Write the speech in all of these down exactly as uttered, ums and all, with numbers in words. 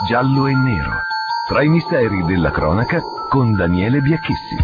giallo e nero, tra i misteri della cronaca con Daniele Biacchissi.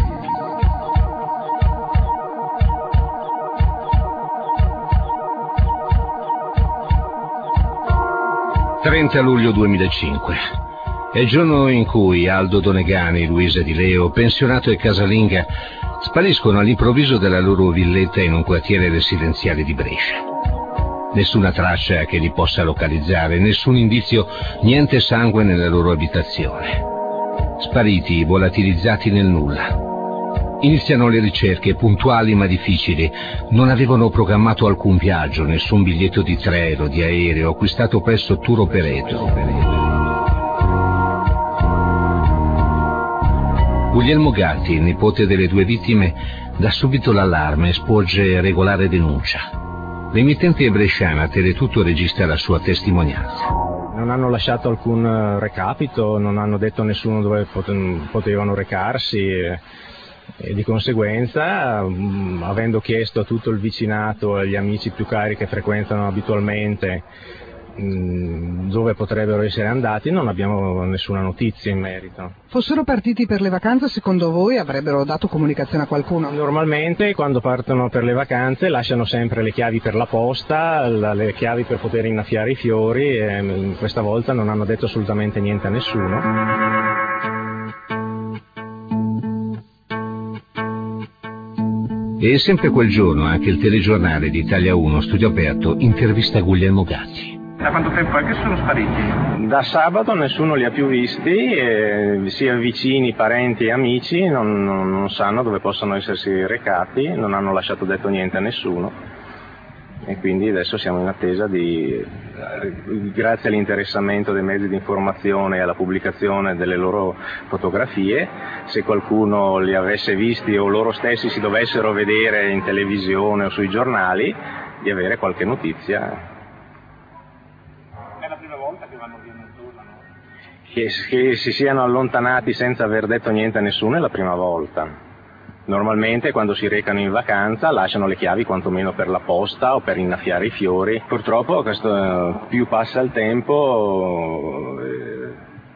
trenta luglio duemilacinque. È il giorno in cui Aldo Donegani, Luisa Di Leo, pensionato e casalinga, spariscono all'improvviso dalla loro villetta in un quartiere residenziale di Brescia. Nessuna traccia che li possa localizzare, nessun indizio, niente sangue nella loro abitazione. Spariti, volatilizzati nel nulla. Iniziano le ricerche, puntuali ma difficili. Non avevano programmato alcun viaggio, nessun biglietto di treno, di aereo, acquistato presso Tour Operator. Guglielmo Gatti, nipote delle due vittime, dà subito l'allarme e sporge regolare denuncia. L'emittente bresciana Teletutto registra la sua testimonianza. Non hanno lasciato alcun recapito, non hanno detto a nessuno dove potevano recarsi. E di conseguenza, mh, avendo chiesto a tutto il vicinato e agli amici più cari che frequentano abitualmente mh, dove potrebbero essere andati, non abbiamo nessuna notizia in merito. Fossero partiti per le vacanze, secondo voi avrebbero dato comunicazione a qualcuno? Normalmente quando partono per le vacanze lasciano sempre le chiavi per la posta, la, le chiavi per poter innaffiare i fiori, e mh, questa volta non hanno detto assolutamente niente a nessuno. E sempre quel giorno anche il telegiornale di Italia uno, Studio Aperto, intervista Guglielmo Gatti. Da quanto tempo è che sono spariti? Da sabato nessuno li ha più visti, e sia vicini, parenti e amici non, non, non sanno dove possono essersi recati, non hanno lasciato detto niente a nessuno. E quindi adesso siamo in attesa di, grazie all'interessamento dei mezzi di informazione e alla pubblicazione delle loro fotografie, se qualcuno li avesse visti o loro stessi si dovessero vedere in televisione o sui giornali, di avere qualche notizia. È la prima volta che vanno via nel turno, no? Che, che si siano allontanati senza aver detto niente a nessuno è la prima volta. Normalmente quando si recano in vacanza lasciano le chiavi quantomeno per la posta o per innaffiare i fiori. Purtroppo questo, più passa il tempo, eh,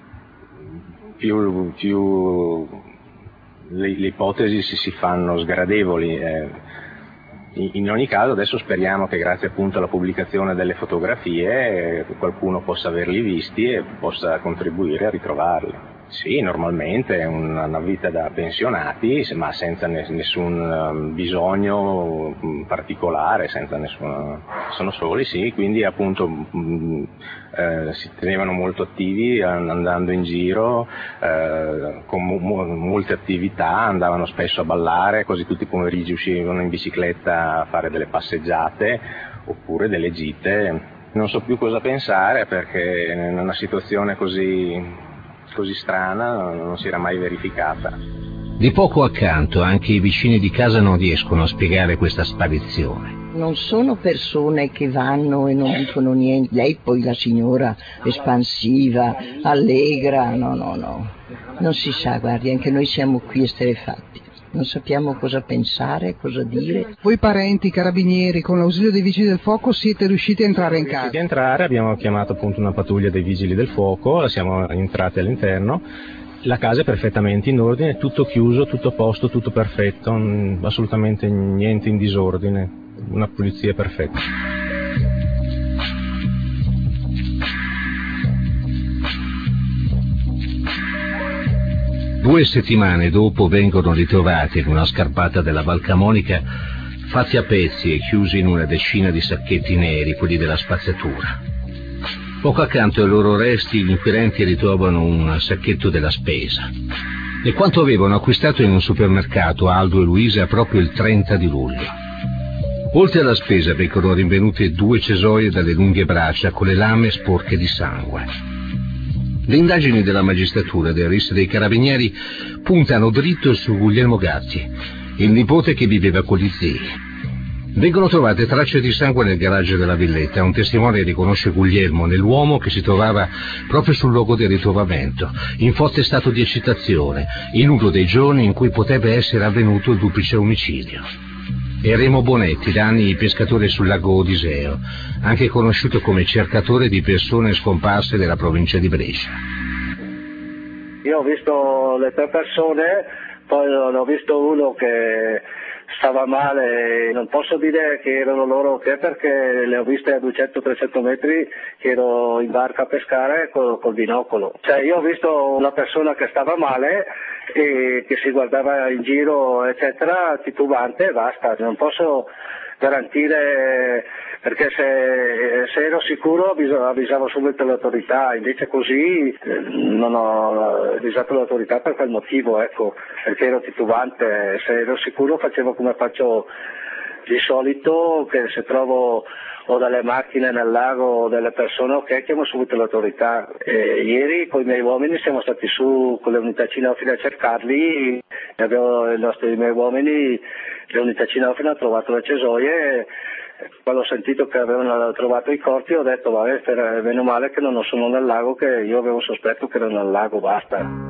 più, più le, le ipotesi si, si fanno sgradevoli. Eh. In, in ogni caso adesso speriamo che grazie appunto alla pubblicazione delle fotografie eh, qualcuno possa averli visti e possa contribuire a ritrovarli. Sì, normalmente è una, una vita da pensionati, ma senza nessun bisogno particolare, senza nessun, sono soli, sì, quindi appunto mh, eh, si tenevano molto attivi andando in giro, eh, con mo- molte attività, andavano spesso a ballare, quasi tutti i pomeriggi uscivano in bicicletta a fare delle passeggiate oppure delle gite. Non so più cosa pensare perché in una situazione così... così strana non si era mai verificata. Di poco accanto anche i vicini di casa non riescono a spiegare questa sparizione. Non sono persone che vanno e non dicono niente. Lei poi la signora espansiva, allegra, no no no, non si sa, guardi, anche noi siamo qui esterrefatti. Non sappiamo cosa pensare, cosa dire. Voi parenti, carabinieri, con l'ausilio dei vigili del fuoco siete riusciti a entrare in casa? Siamo riusciti a entrare, abbiamo chiamato appunto una pattuglia dei vigili del fuoco, siamo entrati all'interno. La casa è perfettamente in ordine, tutto chiuso, tutto a posto, tutto perfetto, assolutamente niente in disordine, una pulizia perfetta. Due settimane dopo vengono ritrovati in una scarpata della Val Camonica, fatti a pezzi e chiusi in una decina di sacchetti neri, quelli della spazzatura. Poco accanto ai loro resti gli inquirenti ritrovano un sacchetto della spesa e quanto avevano acquistato in un supermercato Aldo e Luisa proprio il trenta di luglio. Oltre alla spesa vengono rinvenute due cesoie dalle lunghe braccia con le lame sporche di sangue. Le indagini della magistratura e del R I S dei Carabinieri puntano dritto su Guglielmo Gatti, il nipote che viveva con gli zii. Vengono trovate tracce di sangue nel garage della villetta. Un testimone riconosce Guglielmo nell'uomo che si trovava proprio sul luogo del ritrovamento, in forte stato di eccitazione, in uno dei giorni in cui potrebbe essere avvenuto il duplice omicidio. e Remo Bonetti, da anni pescatore sul lago Odiseo, anche conosciuto come cercatore di persone scomparse della provincia di Brescia. Io ho visto le tre persone, poi ne ho visto uno che stava male, non posso dire che erano loro che perché le ho viste a duecento trecento metri che ero in barca a pescare col, col binocolo. Cioè io ho visto una persona che stava male e che si guardava in giro eccetera, titubante e basta, non posso garantire perché se, se ero sicuro avvisavo subito le autorità, invece così non ho avvisato le autorità per quel motivo, ecco, perché ero titubante, se ero sicuro facevo come faccio di solito, che se trovo o delle macchine nel lago o delle persone, ok, chiamo subito le autorità. E ieri con i miei uomini siamo stati su con le unità cinofile a cercarli, abbiamo i nostri i miei uomini, le unità cinofile hanno trovato le cesoie. Quando ho sentito che avevano trovato i corpi ho detto vabbè, per, meno male che non sono nel lago, che io avevo sospetto che erano nel lago, basta.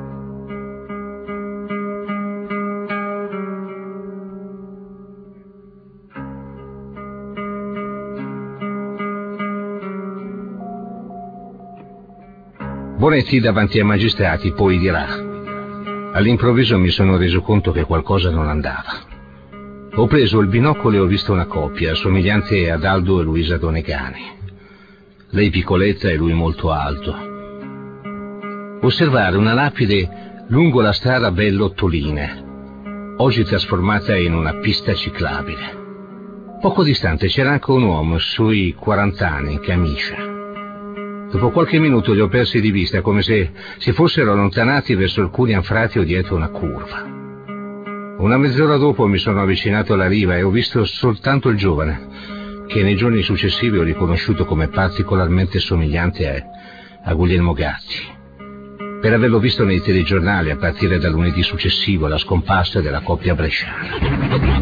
Bonetti davanti ai magistrati poi dirà: all'improvviso mi sono reso conto che qualcosa non andava. Ho preso il binocolo e ho visto una coppia, somigliante ad Aldo e Luisa Donegani. Lei piccoletta e lui molto alto. Osservare una lapide lungo la strada Bellottoline, oggi trasformata in una pista ciclabile. Poco distante c'era anche un uomo sui quarant'anni in camicia. Dopo qualche minuto li ho persi di vista, come se si fossero allontanati verso alcuni anfratti o dietro una curva. Una mezz'ora dopo mi sono avvicinato alla riva e ho visto soltanto il giovane, che nei giorni successivi ho riconosciuto come particolarmente somigliante a, a Guglielmo Gatti, per averlo visto nei telegiornali a partire dal lunedì successivo alla scomparsa della coppia bresciana.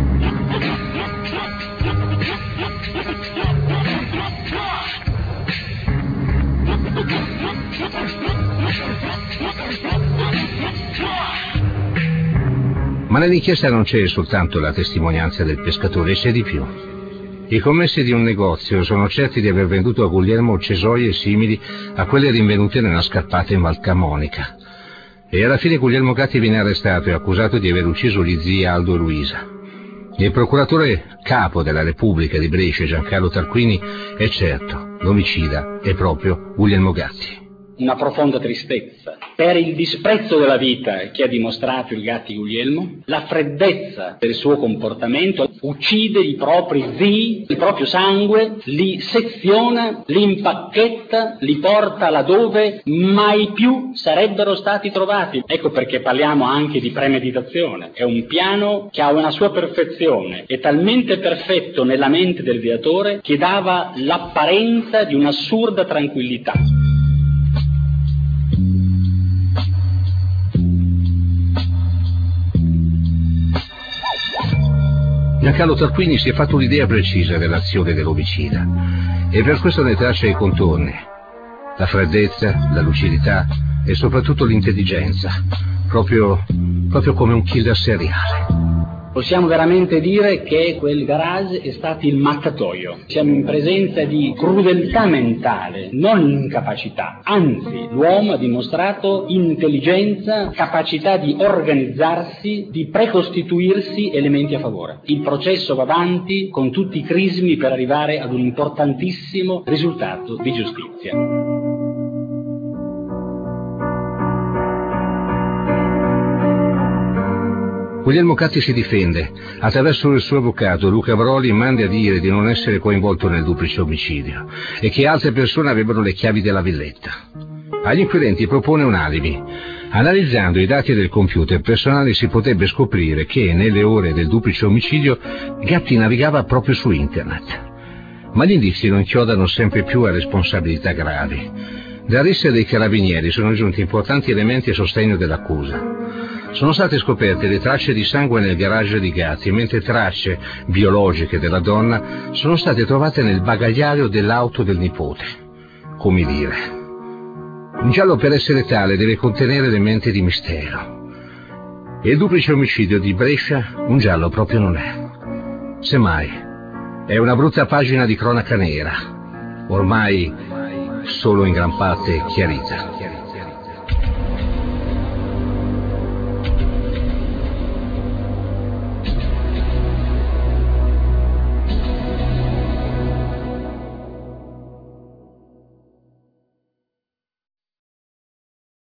Ma nell'inchiesta non c'è soltanto la testimonianza del pescatore, c'è di più. I commessi di un negozio sono certi di aver venduto a Guglielmo cesoie simili a quelle rinvenute nella scarpata in Val Camonica. E alla fine Guglielmo Gatti viene arrestato e accusato di aver ucciso gli zii Aldo e Luisa. Il procuratore capo della Repubblica di Brescia, Giancarlo Tarquini, è certo, l'omicida è proprio Guglielmo Gatti. Una profonda tristezza per il disprezzo della vita che ha dimostrato il Gatti Guglielmo, la freddezza del suo comportamento, uccide i propri zii, il proprio sangue, li seziona, li impacchetta, li porta laddove mai più sarebbero stati trovati. Ecco perché parliamo anche di premeditazione. È un piano che ha una sua perfezione, è talmente perfetto nella mente del viatore che dava l'apparenza di un'assurda tranquillità. Giancarlo Tarquini si è fatto un'idea precisa dell'azione dell'omicida e per questo ne traccia i contorni, la freddezza, la lucidità e soprattutto l'intelligenza, proprio, proprio come un killer seriale. Possiamo veramente dire che quel garage è stato il mattatoio. Siamo in presenza di crudeltà mentale, non incapacità. Anzi, l'uomo ha dimostrato intelligenza, capacità di organizzarsi, di precostituirsi elementi a favore. Il processo va avanti con tutti i crismi per arrivare ad un importantissimo risultato di giustizia. Guglielmo Gatti si difende. Attraverso il suo avvocato, Luca Broli, manda a dire di non essere coinvolto nel duplice omicidio e che altre persone avevano le chiavi della villetta. Agli inquirenti propone un alibi. Analizzando i dati del computer personale si potrebbe scoprire che nelle ore del duplice omicidio Gatti navigava proprio su internet. Ma gli indizi lo inchiodano sempre più a responsabilità gravi. Da rissa dei carabinieri sono giunti importanti elementi a sostegno dell'accusa. Sono state scoperte le tracce di sangue nel garage di Gatti, mentre tracce biologiche della donna sono state trovate nel bagagliaio dell'auto del nipote. Come dire, un giallo per essere tale deve contenere elementi di mistero. E il duplice omicidio di Brescia un giallo proprio non è. Semmai, è una brutta pagina di cronaca nera, ormai solo in gran parte chiarita.